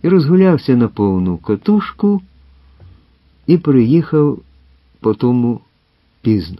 і розгулявся на повну котушку і приїхав потому пізно.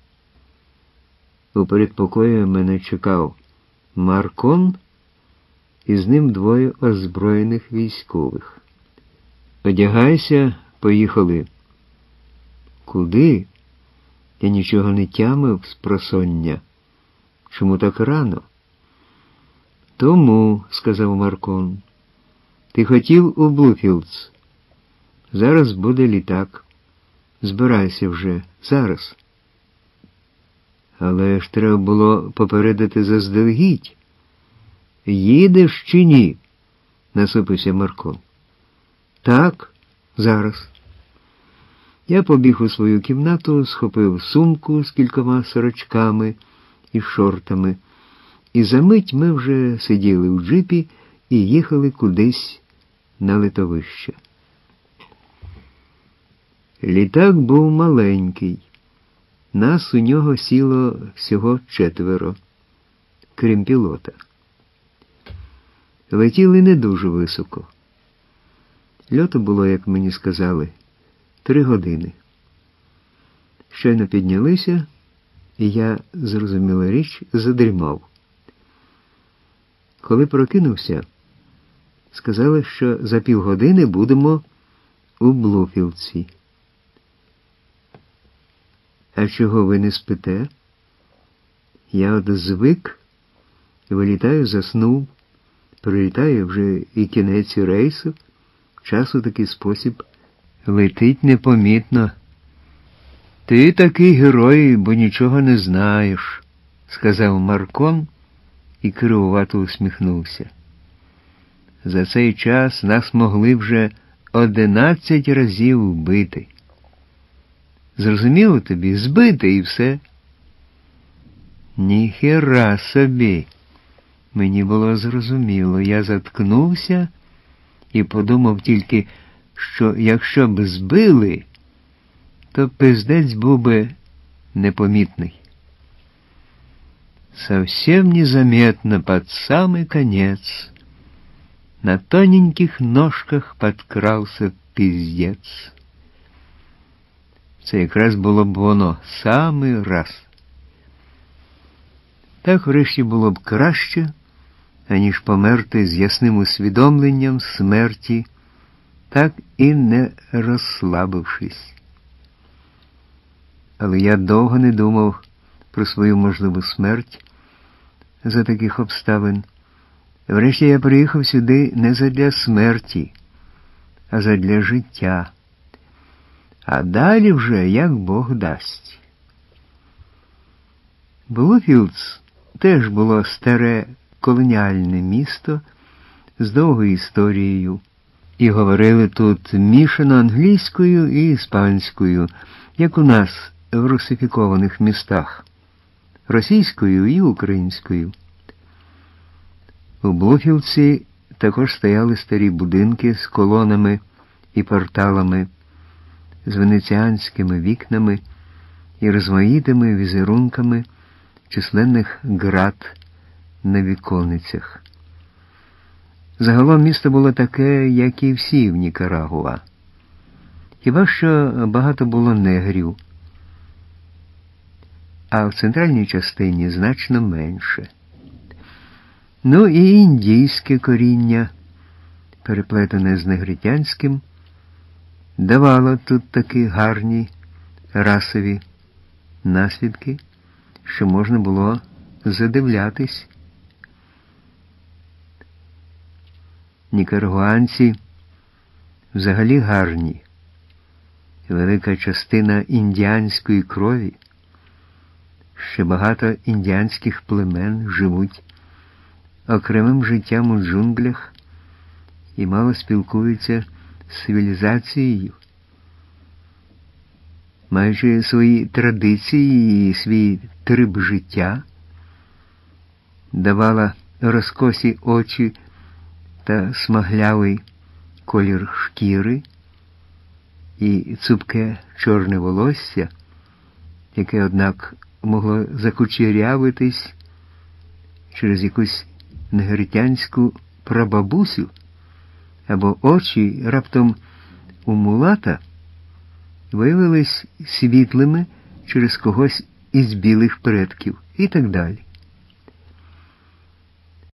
У передпокої мене чекав Маркон і з ним двоє озброєних військових. «Одягайся, поїхали». «Куди?» Я нічого не тямив спросоння. «Чому так рано?» «Тому», — сказав Маркон. «Ти хотів у Блуфілдс. Зараз буде літак. Збирайся вже, зараз». «Але ж треба було попередити заздалегідь. Їдеш чи ні?» — насупився Маркон. «Так, зараз». Я побіг у свою кімнату, схопив сумку з кількома сорочками і шортами, і за мить ми вже сиділи у джипі і їхали кудись на литовище. Літак був маленький. Нас у нього сіло всього 4, крім пілота. Летіли не дуже високо. Льоту було, як мені сказали, 3 години. Щойно піднялися, і я, зрозуміла річ, задрімав. Коли прокинувся, сказали, що за півгодини будемо у Блуфілдсі. «А чого ви не спите?» Я от звик, вилітаю, заснув, прилітає вже і кінець рейсу, час у такий спосіб летить непомітно. «Ти такий герой, бо нічого не знаєш», — сказав Маркон і кривувато усміхнувся. «За цей час нас могли вже 11 разів вбити. Зрозуміло тобі? Збити і все». «Ніхера собі!» Мені було зрозуміло. Я заткнувся і подумав тільки, що якщо б збили, то пиздець був би непомітний. Совсем незаметно под самый конец на тоненьких ножках подкрался пиздец. Це якраз було б воно, самий раз. Так врешті було б краще, аніж померти з ясним усвідомленням смерті, так і не розслабившись. Але я довго не думав про свою можливу смерть за таких обставин. Врешті я приїхав сюди не задля смерті, а задля життя. А далі вже як Бог дасть. Блуфілдс теж було старе колоніальне місто з довгою історією. І говорили тут мішано англійською і іспанською, як у нас в русифікованих містах, російською і українською. У Блуфілдсі також стояли старі будинки з колонами і порталами, з венеціанськими вікнами і розмаїтими візерунками численних град на віконницях. Загалом місто було таке, як і всі в Нікарагуа. Хіба що багато було негрів, а в центральній частині значно менше. Ну і індійське коріння, переплетене з негритянським, давало тут такі гарні расові наслідки, що можна було задивлятись. Нікарагуанці взагалі гарні. Велика частина індіанської крові. Ще багато індіанських племен живуть окремим життям у джунглях і мало спілкуються з цивілізацією. Маючи свої традиції і свій триб життя, давала розкосі очі та смаглявий колір шкіри і цупке чорне волосся, яке, однак, могло закучерявитись через якусь негритянську прабабусю, або очі раптом у мулата виявились світлими через когось із білих предків і так далі.